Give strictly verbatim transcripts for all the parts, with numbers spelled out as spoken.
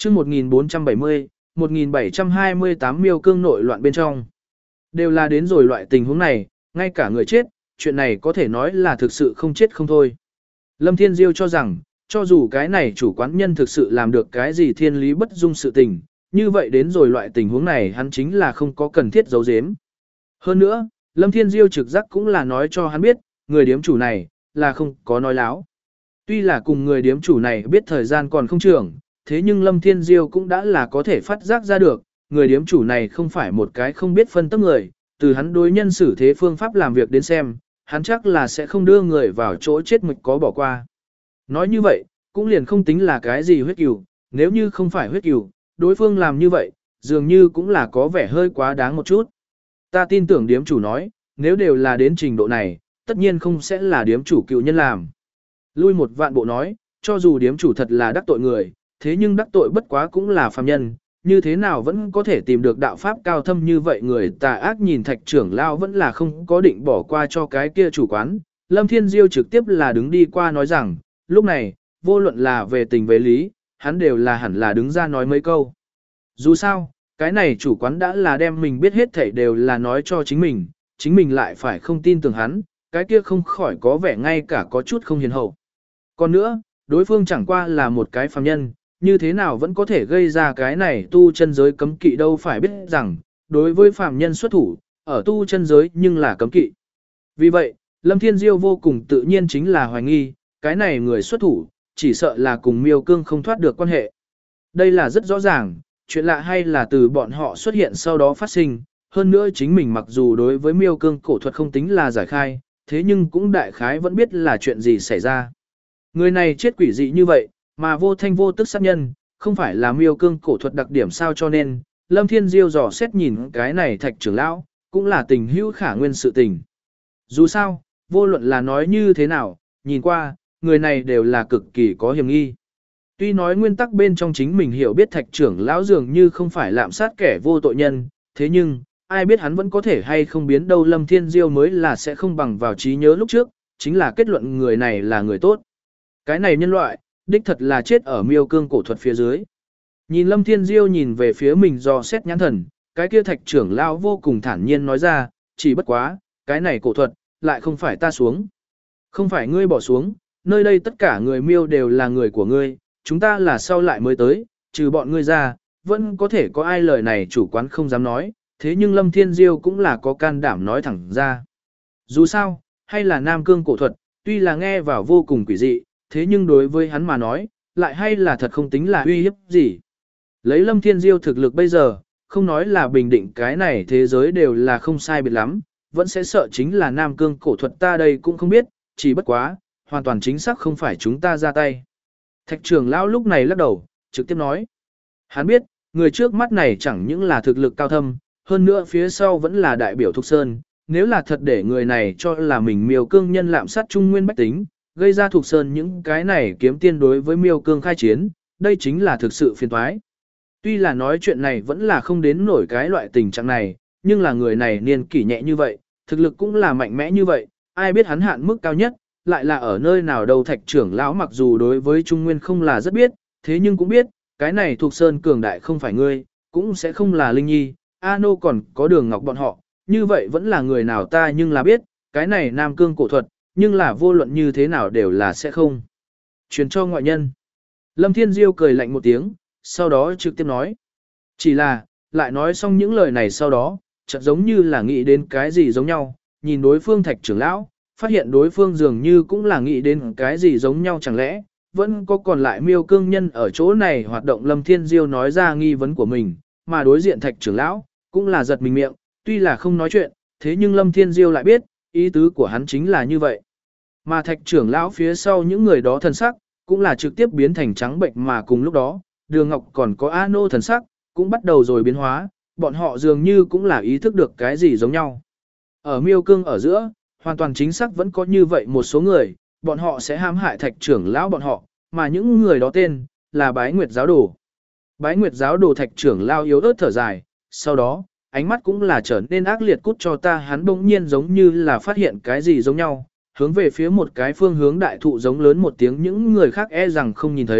chương một nghìn bốn trăm bảy mươi, một nghìn bảy trăm hai mươi tám miêu cương nội loạn bên trong. Đều là đến rồi loại tình huống này, ngay cả người chết, chuyện này có thể nói là thực sự không chết không thôi. Lâm Thiên Diêu cho rằng, cho dù cái này chủ quán nhân thực sự làm được cái gì thiên lý bất dung sự tình, như vậy đến rồi loại tình huống này hắn chính là không có cần thiết giấu giếm. Hơn nữa, Lâm Thiên Diêu trực giác cũng là nói cho hắn biết, người điếm chủ này, là không có nói láo. Tuy là cùng người điếm chủ này biết thời gian còn không trưởng, thế nhưng Lâm Thiên Diêu cũng đã là có thể phát giác ra được, người điếm chủ này không phải một cái không biết phân tích người, từ hắn đối nhân xử thế phương pháp làm việc đến xem, hắn chắc là sẽ không đưa người vào chỗ chết mực có bỏ qua. Nói như vậy, cũng liền không tính là cái gì huyết cừu, nếu như không phải huyết cừu, đối phương làm như vậy, dường như cũng là có vẻ hơi quá đáng một chút. Ta tin tưởng điếm chủ nói, nếu đều là đến trình độ này, tất nhiên không sẽ là điếm chủ cựu nhân làm. Lui một vạn bộ nói, cho dù điếm chủ thật là đắc tội người, thế nhưng đắc tội bất quá cũng là phàm nhân, như thế nào vẫn có thể tìm được đạo pháp cao thâm như vậy người tà ác nhìn thạch trưởng lao vẫn là không có định bỏ qua cho cái kia chủ quán. Lâm Thiên Diêu trực tiếp là đứng đi qua nói rằng, lúc này, vô luận là về tình về lý, hắn đều là hẳn là đứng ra nói mấy câu. Dù sao, cái này chủ quán đã là đem mình biết hết thảy đều là nói cho chính mình, chính mình lại phải không tin tưởng hắn, cái kia không khỏi có vẻ ngay cả có chút không hiền hậu. Còn nữa, đối phương chẳng qua là một cái phàm nhân, như thế nào vẫn có thể gây ra cái này tu chân giới cấm kỵ đâu phải biết rằng, đối với phàm nhân xuất thủ, ở tu chân giới nhưng là cấm kỵ. Vì vậy, Lâm Thiên Diêu vô cùng tự nhiên chính là hoài nghi, cái này người xuất thủ, chỉ sợ là cùng miêu cương không thoát được quan hệ. Đây là rất rõ ràng, chuyện lạ hay là từ bọn họ xuất hiện sau đó phát sinh, hơn nữa chính mình mặc dù đối với miêu cương cổ thuật không tính là giải khai, thế nhưng cũng đại khái vẫn biết là chuyện gì xảy ra. Người này chết quỷ dị như vậy, mà vô thanh vô tức sát nhân, không phải là miêu cương cổ thuật đặc điểm sao cho nên, Lâm Thiên Diêu dò xét nhìn cái này thạch trưởng lão, cũng là tình hữu khả nguyên sự tình. Dù sao, vô luận là nói như thế nào, nhìn qua, người này đều là cực kỳ có hiểm nghi. Tuy nói nguyên tắc bên trong chính mình hiểu biết thạch trưởng lão dường như không phải lạm sát kẻ vô tội nhân, thế nhưng, ai biết hắn vẫn có thể hay không biến đâu. Lâm Thiên Diêu mới là sẽ không bằng vào trí nhớ lúc trước, chính là kết luận người này là người tốt. Cái này nhân loại, đích thật là chết ở miêu cương cổ thuật phía dưới. Nhìn Lâm Thiên Diêu nhìn về phía mình do xét nhãn thần, cái kia thạch trưởng lão vô cùng thản nhiên nói ra, chỉ bất quá, cái này cổ thuật, lại không phải ta xuống. Không phải ngươi bỏ xuống, nơi đây tất cả người miêu đều là người của ngươi, chúng ta là sau lại mới tới, trừ bọn ngươi ra, vẫn có thể có ai lời này chủ quán không dám nói, thế nhưng Lâm Thiên Diêu cũng là có can đảm nói thẳng ra. Dù sao, hay là Nam Cương cổ thuật, tuy là nghe vào vô cùng quỷ dị, thế nhưng đối với hắn mà nói, lại hay là thật không tính là uy hiếp gì. Lấy Lâm Thiên Diêu thực lực bây giờ, không nói là bình định cái này thế giới đều là không sai biệt lắm, vẫn sẽ sợ chính là Nam Cương cổ thuật ta đây cũng không biết, chỉ bất quá, hoàn toàn chính xác không phải chúng ta ra tay. Thạch trưởng lão lúc này lắc đầu, trực tiếp nói. Hắn biết, người trước mắt này chẳng những là thực lực cao thâm, hơn nữa phía sau vẫn là đại biểu Thục Sơn, nếu là thật để người này cho là mình miêu cương nhân lạm sát trung nguyên bách tính, gây ra Thục Sơn những cái này kiếm tiên đối với miêu cương khai chiến, đây chính là thực sự phiền toái. Tuy là nói chuyện này vẫn là không đến nổi cái loại tình trạng này, nhưng là người này niên kỷ nhẹ như vậy, thực lực cũng là mạnh mẽ như vậy, ai biết hắn hạn mức cao nhất, lại là ở nơi nào đâu. Thạch trưởng lão mặc dù đối với Trung Nguyên không là rất biết, thế nhưng cũng biết, cái này Thục Sơn cường đại không phải ngươi, cũng sẽ không là Linh Nhi, A Nô còn có Đường Ngọc bọn họ, như vậy vẫn là người nào ta nhưng là biết, cái này Nam Cương cổ thuật, nhưng là vô luận như thế nào đều là sẽ không truyền cho ngoại nhân. Lâm Thiên Diêu cười lạnh một tiếng, sau đó trực tiếp nói. Chỉ là, lại nói xong những lời này sau đó, chợt giống như là nghĩ đến cái gì giống nhau, nhìn đối phương thạch trưởng lão, phát hiện đối phương dường như cũng là nghĩ đến cái gì giống nhau, chẳng lẽ, vẫn có còn lại miêu cương nhân ở chỗ này hoạt động. Lâm Thiên Diêu nói ra nghi vấn của mình, mà đối diện thạch trưởng lão, cũng là giật mình miệng, tuy là không nói chuyện, thế nhưng Lâm Thiên Diêu lại biết, ý tứ của hắn chính là như vậy. Mà thạch trưởng lão phía sau những người đó thần sắc, cũng là trực tiếp biến thành trắng bệnh, mà cùng lúc đó, Đường Ngọc còn có A Nô thần sắc, cũng bắt đầu rồi biến hóa, bọn họ dường như cũng là ý thức được cái gì giống nhau. Ở miêu cương ở giữa, hoàn toàn chính xác vẫn có như vậy một số người, bọn họ sẽ hãm hại thạch trưởng lão bọn họ, mà những người đó tên, là Bái Nguyệt giáo đồ. Bái Nguyệt giáo đồ thạch trưởng lão yếu ớt thở dài, sau đó, ánh mắt cũng là trở nên ác liệt. Cút cho ta. Hắn bỗng nhiên giống như là phát hiện cái gì giống nhau, hướng về phía một cái phương hướng đại thụ giống lớn một tiếng, những người khác e rằng không nhìn thấy,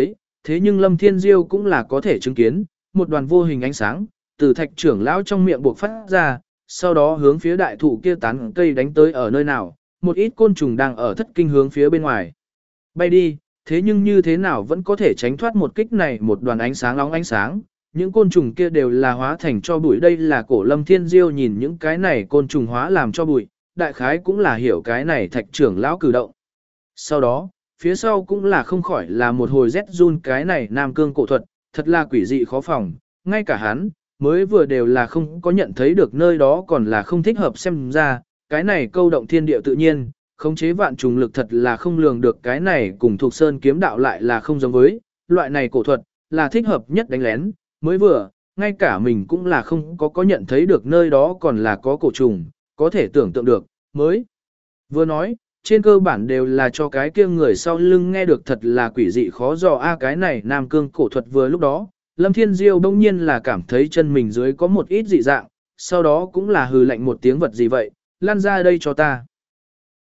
thế nhưng Lâm Thiên Diêu cũng là có thể chứng kiến, một đoàn vô hình ánh sáng, từ thạch trưởng lão trong miệng buộc phát ra, sau đó hướng phía đại thụ kia tán cây đánh tới ở nơi nào, một ít côn trùng đang ở thất kinh hướng phía bên ngoài. Bay đi, thế nhưng như thế nào vẫn có thể tránh thoát một kích này, một đoàn ánh sáng nóng ánh sáng, những côn trùng kia đều là hóa thành cho bụi. Đây là cổ Lâm Thiên Diêu nhìn những cái này côn trùng hóa làm cho bụi, đại khái cũng là hiểu cái này thạch trưởng lão cử động. Sau đó, phía sau cũng là không khỏi là một hồi rét run, cái này nam cương cổ thuật, thật là quỷ dị khó phòng, ngay cả hắn, mới vừa đều là không có nhận thấy được nơi đó còn là không thích hợp, xem ra, cái này câu động thiên địa tự nhiên, khống chế vạn trùng lực thật là không lường được, cái này cùng thuộc sơn kiếm đạo lại là không giống với, loại này cổ thuật, là thích hợp nhất đánh lén, mới vừa, ngay cả mình cũng là không có có nhận thấy được nơi đó còn là có cổ trùng, có thể tưởng tượng được, mới vừa nói, trên cơ bản đều là cho cái kia người sau lưng nghe được, thật là quỷ dị khó dò a cái này nam cương cổ thuật. Vừa lúc đó, Lâm Thiên Diêu đông nhiên là cảm thấy chân mình dưới có một ít dị dạng, sau đó cũng là hừ lạnh một tiếng, vật gì vậy, lan ra đây cho ta.